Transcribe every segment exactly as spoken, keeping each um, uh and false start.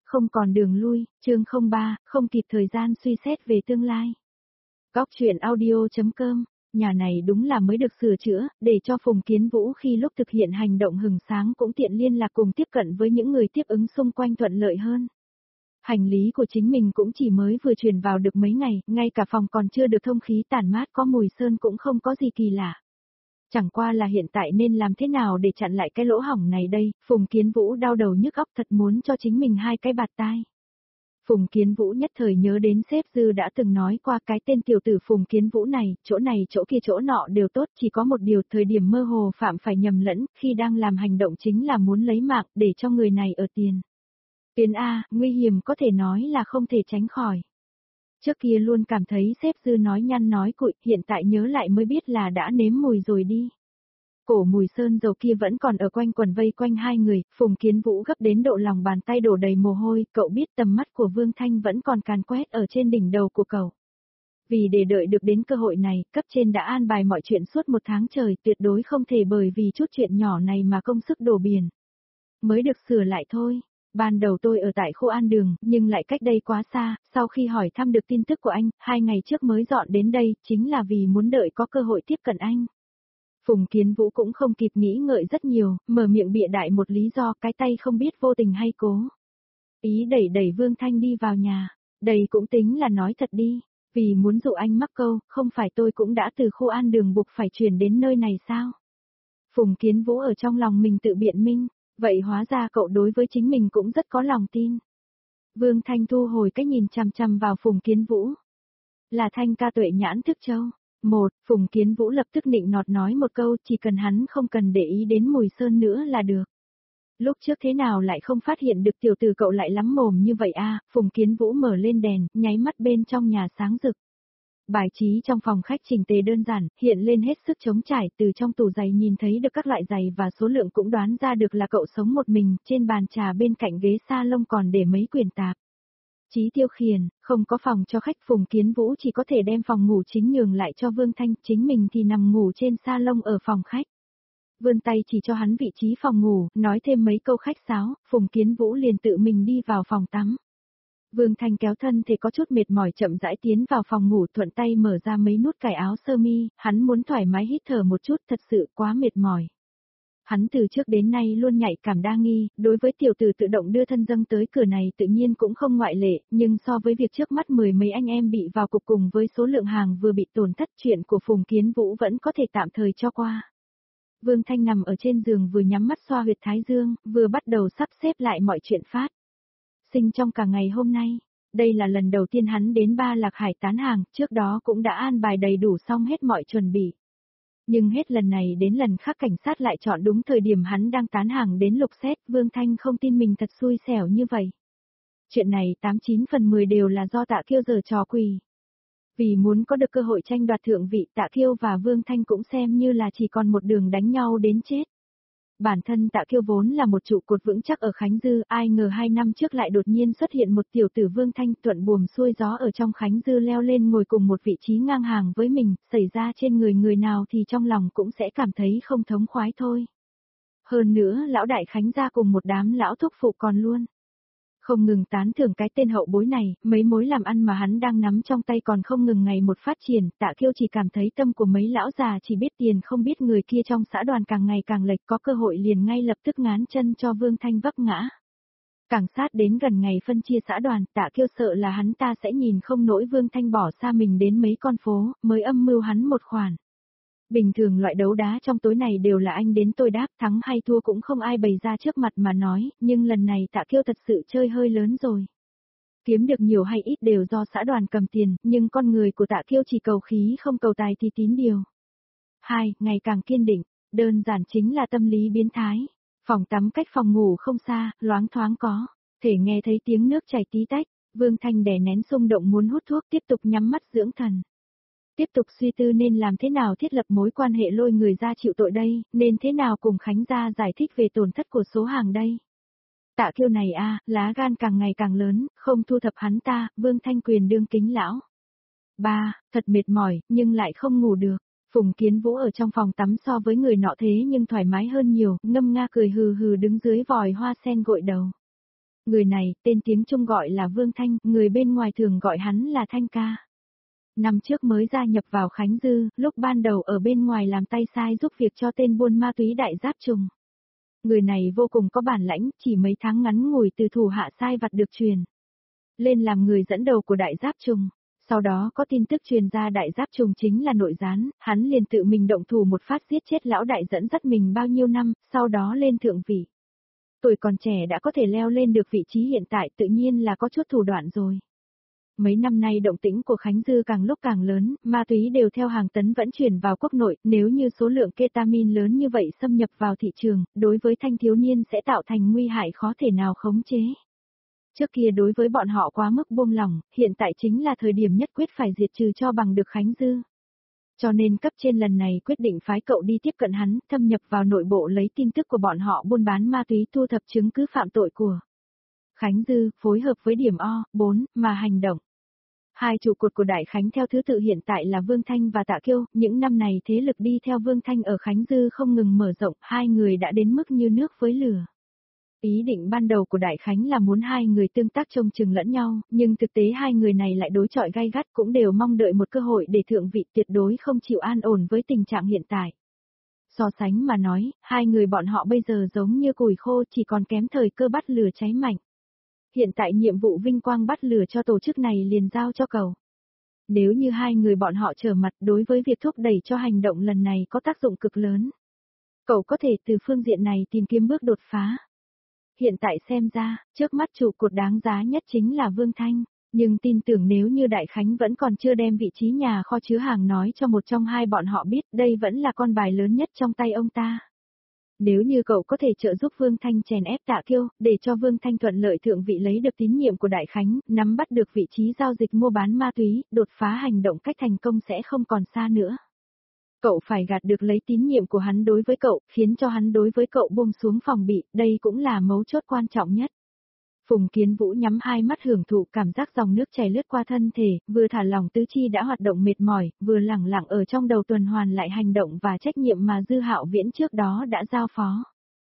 không còn đường lui, chương không ba, không kịp thời gian suy xét về tương lai. Góc truyện audio.com, nhà này đúng là mới được sửa chữa, để cho Phùng Kiến Vũ khi lúc thực hiện hành động hừng sáng cũng tiện liên lạc cùng tiếp cận với những người tiếp ứng xung quanh thuận lợi hơn. Hành lý của chính mình cũng chỉ mới vừa chuyển vào được mấy ngày, ngay cả phòng còn chưa được thông khí tản mát có mùi sơn cũng không có gì kỳ lạ. Chẳng qua là hiện tại nên làm thế nào để chặn lại cái lỗ hổng này đây, Phùng Kiến Vũ đau đầu nhức óc thật muốn cho chính mình hai cái bạt tai. Phùng Kiến Vũ nhất thời nhớ đến sếp Dư đã từng nói qua cái tên tiểu tử Phùng Kiến Vũ này, chỗ này chỗ kia chỗ nọ đều tốt, chỉ có một điều thời điểm mơ hồ phạm phải nhầm lẫn, khi đang làm hành động chính là muốn lấy mạng để cho người này ở tiền. Tiền A, nguy hiểm có thể nói là không thể tránh khỏi. Trước kia luôn cảm thấy sếp Dư nói nhăn nói cụi, hiện tại nhớ lại mới biết là đã nếm mùi rồi đi. Cổ mùi sơn dầu kia vẫn còn ở quanh quần vây quanh hai người, Phùng Kiến Vũ gấp đến độ lòng bàn tay đổ đầy mồ hôi, cậu biết tầm mắt của Vương Thanh vẫn còn càn quét ở trên đỉnh đầu của cậu. Vì để đợi được đến cơ hội này, cấp trên đã an bài mọi chuyện suốt một tháng trời, tuyệt đối không thể bởi vì chút chuyện nhỏ này mà công sức đổ biển. Mới được sửa lại thôi. Ban đầu tôi ở tại khu An Đường, nhưng lại cách đây quá xa, sau khi hỏi thăm được tin tức của anh, hai ngày trước mới dọn đến đây, chính là vì muốn đợi có cơ hội tiếp cận anh. Phùng Kiến Vũ cũng không kịp nghĩ ngợi rất nhiều, mở miệng bịa đại một lý do cái tay không biết vô tình hay cố. Ý đẩy đẩy Vương Thanh đi vào nhà, đây cũng tính là nói thật đi, vì muốn dụ anh mắc câu, không phải tôi cũng đã từ khu An Đường buộc phải chuyển đến nơi này sao? Phùng Kiến Vũ ở trong lòng mình tự biện minh. Vậy hóa ra cậu đối với chính mình cũng rất có lòng tin. Vương Thanh thu hồi cái nhìn chằm chằm vào Phùng Kiến Vũ. Là Thanh ca tuệ nhãn thức châu. Một, Phùng Kiến Vũ lập tức nịnh nọt nói một câu, chỉ cần hắn không cần để ý đến mùi sơn nữa là được. Lúc trước thế nào lại không phát hiện được tiểu tử cậu lại lắm mồm như vậy a? Phùng Kiến Vũ mở lên đèn, nháy mắt bên trong nhà sáng rực. Bài trí trong phòng khách chỉnh tề đơn giản, hiện lên hết sức trống trải, từ trong tủ giày nhìn thấy được các loại giày và số lượng cũng đoán ra được là cậu sống một mình, trên bàn trà bên cạnh ghế salon còn để mấy quyển tạp. Chí tiêu khiển, không có phòng cho khách, Phùng Kiến Vũ chỉ có thể đem phòng ngủ chính nhường lại cho Vương Thanh, chính mình thì nằm ngủ trên salon ở phòng khách. Vươn tay chỉ cho hắn vị trí phòng ngủ, nói thêm mấy câu khách sáo, Phùng Kiến Vũ liền tự mình đi vào phòng tắm. Vương Thanh kéo thân thì có chút mệt mỏi chậm rãi tiến vào phòng ngủ, thuận tay mở ra mấy nút cài áo sơ mi, hắn muốn thoải mái hít thở một chút, thật sự quá mệt mỏi. Hắn từ trước đến nay luôn nhạy cảm đa nghi, đối với tiểu tử tự động đưa thân dâng tới cửa này tự nhiên cũng không ngoại lệ, nhưng so với việc trước mắt mười mấy anh em bị vào cục cùng với số lượng hàng vừa bị tổn thất, chuyện của Phùng Kiến Vũ vẫn có thể tạm thời cho qua. Vương Thanh nằm ở trên giường vừa nhắm mắt xoa huyệt thái dương, vừa bắt đầu sắp xếp lại mọi chuyện phát sinh trong cả ngày hôm nay. Đây là lần đầu tiên hắn đến Ba Lạc Hải tán hàng, trước đó cũng đã an bài đầy đủ xong hết mọi chuẩn bị. Nhưng hết lần này đến lần khác cảnh sát lại chọn đúng thời điểm hắn đang tán hàng đến lục xét, Vương Thanh không tin mình thật xui xẻo như vậy. Chuyện này tám chín phần mười đều là do Tạ Kiêu giở trò quỷ. Vì muốn có được cơ hội tranh đoạt thượng vị, Tạ Kiêu và Vương Thanh cũng xem như là chỉ còn một đường đánh nhau đến chết. Bản thân Tạ Kiêu vốn là một trụ cột vững chắc ở Khánh Dư, ai ngờ hai năm trước lại đột nhiên xuất hiện một tiểu tử Vương Thanh thuận buồm xuôi gió ở trong Khánh Dư leo lên ngồi cùng một vị trí ngang hàng với mình, xảy ra trên người người nào thì trong lòng cũng sẽ cảm thấy không thống khoái thôi. Hơn nữa lão đại Khánh gia cùng một đám lão thúc phụ còn luôn. Không ngừng tán thưởng cái tên hậu bối này, mấy mối làm ăn mà hắn đang nắm trong tay còn không ngừng ngày một phát triển, Tạ Kiêu chỉ cảm thấy tâm của mấy lão già chỉ biết tiền không biết người kia trong xã đoàn càng ngày càng lệch, có cơ hội liền ngay lập tức ngán chân cho Vương Thanh vấp ngã. Càng sát đến gần ngày phân chia xã đoàn, Tạ Kiêu sợ là hắn ta sẽ nhìn không nổi Vương Thanh bỏ xa mình đến mấy con phố, mới âm mưu hắn một khoản. Bình thường loại đấu đá trong tối này đều là anh đến tôi đáp, thắng hay thua cũng không ai bày ra trước mặt mà nói, nhưng lần này Tạ Kiêu thật sự chơi hơi lớn rồi. Kiếm được nhiều hay ít đều do xã đoàn cầm tiền, nhưng con người của Tạ Kiêu chỉ cầu khí không cầu tài thì tín điều. Hai, ngày càng kiên định, đơn giản chính là tâm lý biến thái. Phòng tắm cách phòng ngủ không xa, loáng thoáng có, thể nghe thấy tiếng nước chảy tí tách, Vương Thanh đè nén xung động muốn hút thuốc tiếp tục nhắm mắt dưỡng thần. Tiếp tục suy tư nên làm thế nào thiết lập mối quan hệ lôi người ra chịu tội đây, nên thế nào cùng Khánh gia giải thích về tổn thất của số hàng đây. Tạ Kiêu này a, lá gan càng ngày càng lớn, không thu thập hắn ta, Vương Thanh quyền đương kính lão. Ba, thật mệt mỏi, nhưng lại không ngủ được. Phùng Kiến Vũ ở trong phòng tắm so với người nọ thế nhưng thoải mái hơn nhiều, ngâm nga cười hừ hừ đứng dưới vòi hoa sen gội đầu. Người này, tên tiếng Trung gọi là Vương Thanh, người bên ngoài thường gọi hắn là Thanh ca. Năm trước mới gia nhập vào Khánh Dư, lúc ban đầu ở bên ngoài làm tay sai giúp việc cho tên buôn ma túy Đại Giáp Trùng. Người này vô cùng có bản lãnh, chỉ mấy tháng ngắn ngủi từ thủ hạ sai vặt được truyền lên làm người dẫn đầu của Đại Giáp Trùng. Sau đó có tin tức truyền ra Đại Giáp Trùng chính là nội gián, hắn liền tự mình động thủ một phát giết chết lão đại dẫn dắt mình bao nhiêu năm, sau đó lên thượng vị. Tuổi còn trẻ đã có thể leo lên được vị trí hiện tại tự nhiên là có chút thủ đoạn rồi. Mấy năm nay động tĩnh của Khánh Dư càng lúc càng lớn, ma túy đều theo hàng tấn vẫn chuyển vào quốc nội, nếu như số lượng ketamin lớn như vậy xâm nhập vào thị trường, đối với thanh thiếu niên sẽ tạo thành nguy hại khó thể nào khống chế. Trước kia đối với bọn họ quá mức buông lỏng, hiện tại chính là thời điểm nhất quyết phải diệt trừ cho bằng được Khánh Dư. Cho nên cấp trên lần này quyết định phái cậu đi tiếp cận hắn, thâm nhập vào nội bộ lấy tin tức của bọn họ buôn bán ma túy thu thập chứng cứ phạm tội của Khánh Dư, phối hợp với điểm O, bốn, mà hành động. Hai trụ cột của Đại Khánh theo thứ tự hiện tại là Vương Thanh và Tạ Kiêu, những năm này thế lực đi theo Vương Thanh ở Khánh Dư không ngừng mở rộng, hai người đã đến mức như nước với lửa. Ý định ban đầu của Đại Khánh là muốn hai người tương tác trông chừng lẫn nhau, nhưng thực tế hai người này lại đối chọi gay gắt cũng đều mong đợi một cơ hội để thượng vị tuyệt đối không chịu an ổn với tình trạng hiện tại. So sánh mà nói, hai người bọn họ bây giờ giống như củi khô chỉ còn kém thời cơ bắt lửa cháy mạnh. Hiện tại nhiệm vụ vinh quang bắt lửa cho tổ chức này liền giao cho cậu. Nếu như hai người bọn họ trở mặt đối với việc thúc đẩy cho hành động lần này có tác dụng cực lớn. Cậu có thể từ phương diện này tìm kiếm bước đột phá. Hiện tại xem ra, trước mắt trụ cột đáng giá nhất chính là Vương Thanh, nhưng tin tưởng nếu như Đại Khánh vẫn còn chưa đem vị trí nhà kho chứa hàng nói cho một trong hai bọn họ biết đây vẫn là con bài lớn nhất trong tay ông ta. Nếu như cậu có thể trợ giúp Vương Thanh chèn ép Tạ Kiêu, để cho Vương Thanh thuận lợi thượng vị lấy được tín nhiệm của Đại Khánh, nắm bắt được vị trí giao dịch mua bán ma túy, đột phá hành động cách thành công sẽ không còn xa nữa. Cậu phải gạt được lấy tín nhiệm của hắn đối với cậu, khiến cho hắn đối với cậu buông xuống phòng bị, đây cũng là mấu chốt quan trọng nhất. Phùng Kiến Vũ nhắm hai mắt hưởng thụ cảm giác dòng nước chảy lướt qua thân thể, vừa thả lỏng tứ chi đã hoạt động mệt mỏi, vừa lẳng lặng ở trong đầu tuần hoàn lại hành động và trách nhiệm mà Dư Hạo Viễn trước đó đã giao phó.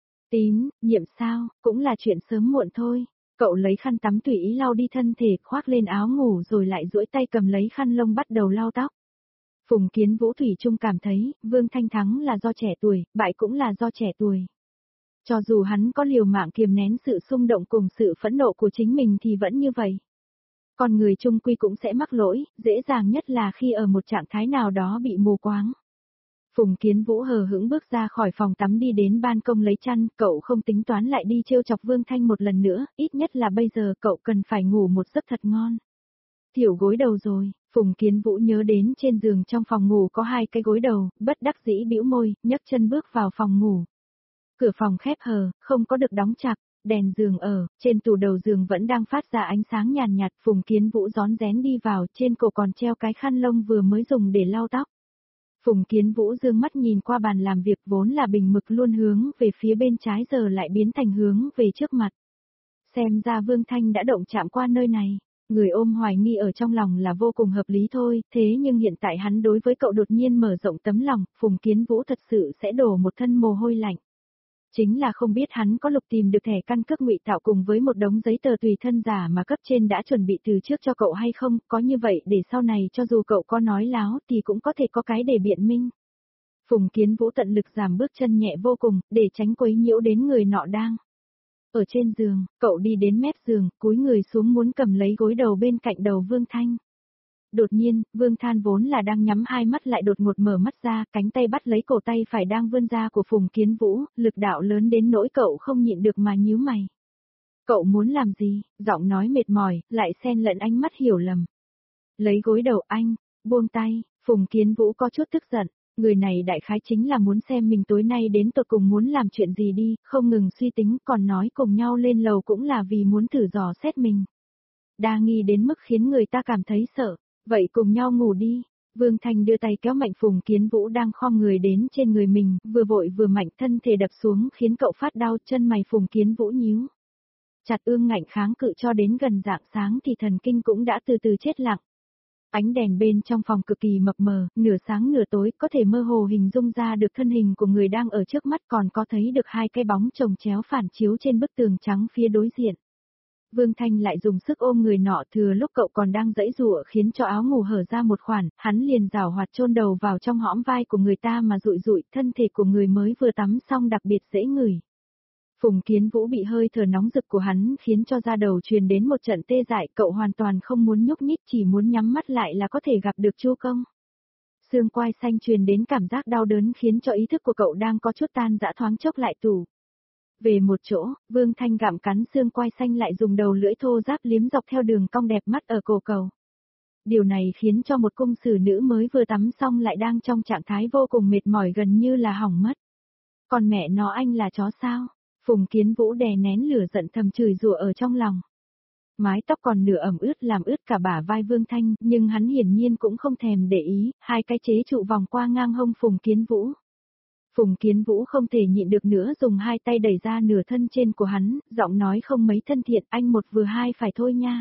Tín, nhiệm sao, cũng là chuyện sớm muộn thôi. Cậu lấy khăn tắm tùy ý lau đi thân thể, khoác lên áo ngủ rồi lại duỗi tay cầm lấy khăn lông bắt đầu lau tóc. Phùng Kiến Vũ thủy chung cảm thấy, Vương Thanh thắng là do trẻ tuổi, bại cũng là do trẻ tuổi. Cho dù hắn có liều mạng kiềm nén sự xung động cùng sự phẫn nộ của chính mình thì vẫn như vậy. Con người chung quy cũng sẽ mắc lỗi, dễ dàng nhất là khi ở một trạng thái nào đó bị mù quáng. Phùng Kiến Vũ hờ hững bước ra khỏi phòng tắm đi đến ban công lấy chăn, cậu không tính toán lại đi trêu chọc Vương Thanh một lần nữa, ít nhất là bây giờ cậu cần phải ngủ một giấc thật ngon. Tiểu gối đầu rồi, Phùng Kiến Vũ nhớ đến trên giường trong phòng ngủ có hai cái gối đầu, bất đắc dĩ bĩu môi, nhấc chân bước vào phòng ngủ. Cửa phòng khép hờ, không có được đóng chặt, đèn giường ở, trên tủ đầu giường vẫn đang phát ra ánh sáng nhàn nhạt, Phùng Kiến Vũ rón rén đi vào, trên cổ còn treo cái khăn lông vừa mới dùng để lau tóc. Phùng Kiến Vũ dương mắt nhìn qua bàn làm việc vốn là bình mực luôn hướng về phía bên trái giờ lại biến thành hướng về trước mặt. Xem ra Vương Thanh đã động chạm qua nơi này. Người ôm hoài nghi ở trong lòng là vô cùng hợp lý thôi, thế nhưng hiện tại hắn đối với cậu đột nhiên mở rộng tấm lòng, Phùng Kiến Vũ thật sự sẽ đổ một thân mồ hôi lạnh. Chính là không biết hắn có lục tìm được thẻ căn cước ngụy tạo cùng với một đống giấy tờ tùy thân giả mà cấp trên đã chuẩn bị từ trước cho cậu hay không, có như vậy để sau này cho dù cậu có nói láo thì cũng có thể có cái để biện minh. Phùng Kiến Vũ tận lực giảm bước chân nhẹ vô cùng, để tránh quấy nhiễu đến người nọ đang ở trên giường, cậu đi đến mép giường, cúi người xuống muốn cầm lấy gối đầu bên cạnh đầu Vương Thanh. Đột nhiên, Vương Than vốn là đang nhắm hai mắt lại đột ngột mở mắt ra, cánh tay bắt lấy cổ tay phải đang vươn ra của Phùng Kiến Vũ, lực đạo lớn đến nỗi cậu không nhịn được mà nhíu mày. Cậu muốn làm gì? Giọng nói mệt mỏi, lại xen lẫn ánh mắt hiểu lầm. Lấy gối đầu anh, buông tay, Phùng Kiến Vũ có chút tức giận. Người này đại khái chính là muốn xem mình tối nay đến tột cùng muốn làm chuyện gì đi, không ngừng suy tính còn nói cùng nhau lên lầu cũng là vì muốn thử dò xét mình. Đa nghi đến mức khiến người ta cảm thấy sợ, vậy cùng nhau ngủ đi. Vương Thanh đưa tay kéo mạnh Phùng Kiến Vũ đang khom người đến trên người mình, vừa vội vừa mạnh thân thể đập xuống khiến cậu phát đau, chân mày Phùng Kiến Vũ nhíu chặt, ương ngạnh kháng cự cho đến gần rạng sáng thì thần kinh cũng đã từ từ chết lặng. Ánh đèn bên trong phòng cực kỳ mập mờ, nửa sáng nửa tối, có thể mơ hồ hình dung ra được thân hình của người đang ở trước mắt, còn có thấy được hai cái bóng chồng chéo phản chiếu trên bức tường trắng phía đối diện. Vương Thanh lại dùng sức ôm người nọ thừa lúc cậu còn đang giãy giụa khiến cho áo ngủ hở ra một khoản, hắn liền giảo hoạt chôn đầu vào trong hõm vai của người ta mà dụi dụi, thân thể của người mới vừa tắm xong đặc biệt dễ ngửi. Phùng Kiến Vũ bị hơi thở nóng rực của hắn khiến cho da đầu truyền đến một trận tê dại, cậu hoàn toàn không muốn nhúc nhích, chỉ muốn nhắm mắt lại là có thể gặp được Chu Công. Xương quai xanh truyền đến cảm giác đau đớn khiến cho ý thức của cậu đang có chút tan dã thoáng chốc lại tù. Về một chỗ, Vương Thanh gặm cắn xương quai xanh lại dùng đầu lưỡi thô ráp liếm dọc theo đường cong đẹp mắt ở cổ cầu. Điều này khiến cho một cung sử nữ mới vừa tắm xong lại đang trong trạng thái vô cùng mệt mỏi gần như là hỏng mất. Còn mẹ nó anh là chó sao? Phùng Kiến Vũ đè nén lửa giận thầm chửi rủa ở trong lòng. Mái tóc còn nửa ẩm ướt làm ướt cả bả vai Vương Thanh, nhưng hắn hiển nhiên cũng không thèm để ý, hai cái chế trụ vòng qua ngang hông Phùng Kiến Vũ. Phùng Kiến Vũ không thể nhịn được nữa dùng hai tay đẩy ra nửa thân trên của hắn, giọng nói không mấy thân thiện, anh một vừa hai phải thôi nha.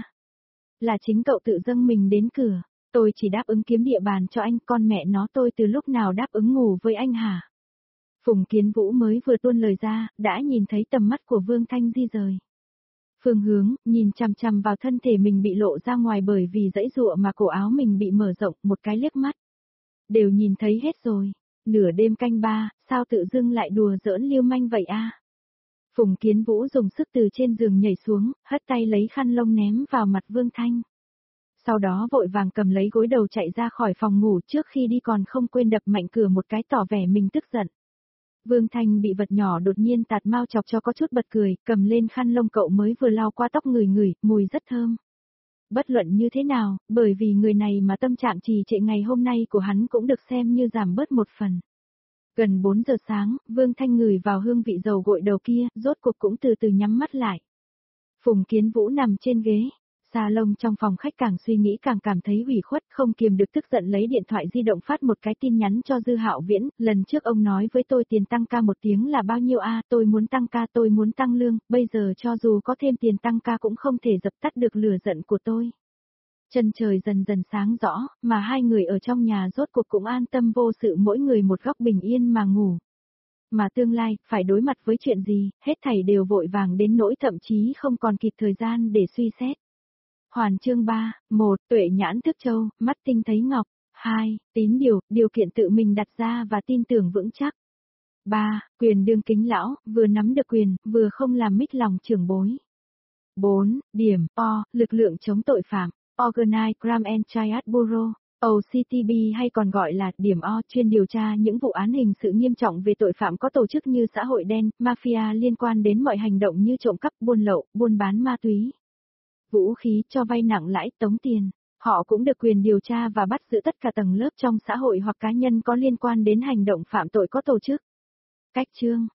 Là chính cậu tự dâng mình đến cửa, tôi chỉ đáp ứng kiếm địa bàn cho anh, con mẹ nó tôi từ lúc nào đáp ứng ngủ với anh hả? Phùng Kiến Vũ mới vừa tuôn lời ra, đã nhìn thấy tầm mắt của Vương Thanh di rời. Phương hướng, nhìn chằm chằm vào thân thể mình bị lộ ra ngoài bởi vì giãy giụa mà cổ áo mình bị mở rộng, một cái liếc mắt. Đều nhìn thấy hết rồi. Nửa đêm canh ba, sao tự dưng lại đùa giỡn lưu manh vậy a? Phùng Kiến Vũ dùng sức từ trên giường nhảy xuống, hất tay lấy khăn lông ném vào mặt Vương Thanh. Sau đó vội vàng cầm lấy gối đầu chạy ra khỏi phòng ngủ, trước khi đi còn không quên đập mạnh cửa một cái tỏ vẻ mình tức giận. Vương Thanh bị vật nhỏ đột nhiên tạt mau chọc cho có chút bật cười, cầm lên khăn lông cậu mới vừa lau qua tóc ngửi ngửi, mùi rất thơm. Bất luận như thế nào, bởi vì người này mà tâm trạng trì trệ ngày hôm nay của hắn cũng được xem như giảm bớt một phần. Gần bốn giờ sáng, Vương Thanh ngửi vào hương vị dầu gội đầu kia, rốt cuộc cũng từ từ nhắm mắt lại. Phùng Kiến Vũ nằm trên ghế, salon trong phòng khách càng suy nghĩ càng cảm thấy ủy khuất, không kiềm được tức giận lấy điện thoại di động phát một cái tin nhắn cho Dư Hạo Viễn, lần trước ông nói với tôi tiền tăng ca một tiếng là bao nhiêu a, tôi muốn tăng ca, tôi muốn tăng lương, bây giờ cho dù có thêm tiền tăng ca cũng không thể dập tắt được lửa giận của tôi. Chân trời dần dần sáng rõ, mà hai người ở trong nhà rốt cuộc cũng an tâm vô sự mỗi người một góc bình yên mà ngủ. Mà tương lai, phải đối mặt với chuyện gì, hết thảy đều vội vàng đến nỗi thậm chí không còn kịp thời gian để suy xét. Hoàn chương ba, một, tuệ nhãn thức châu, mắt tinh thấy ngọc. hai, tín điều, điều kiện tự mình đặt ra và tin tưởng vững chắc. ba, quyền đương kính lão, vừa nắm được quyền, vừa không làm mít lòng trưởng bối. bốn, điểm, O, lực lượng chống tội phạm, Organized Crime and Triad Bureau, O C T B hay còn gọi là điểm O, chuyên điều tra những vụ án hình sự nghiêm trọng về tội phạm có tổ chức như xã hội đen, mafia liên quan đến mọi hành động như trộm cắp, buôn lậu, buôn bán ma túy, vũ khí, cho vay nặng lãi, tống tiền. Họ cũng được quyền điều tra và bắt giữ tất cả tầng lớp trong xã hội hoặc cá nhân có liên quan đến hành động phạm tội có tổ chức. Cách chương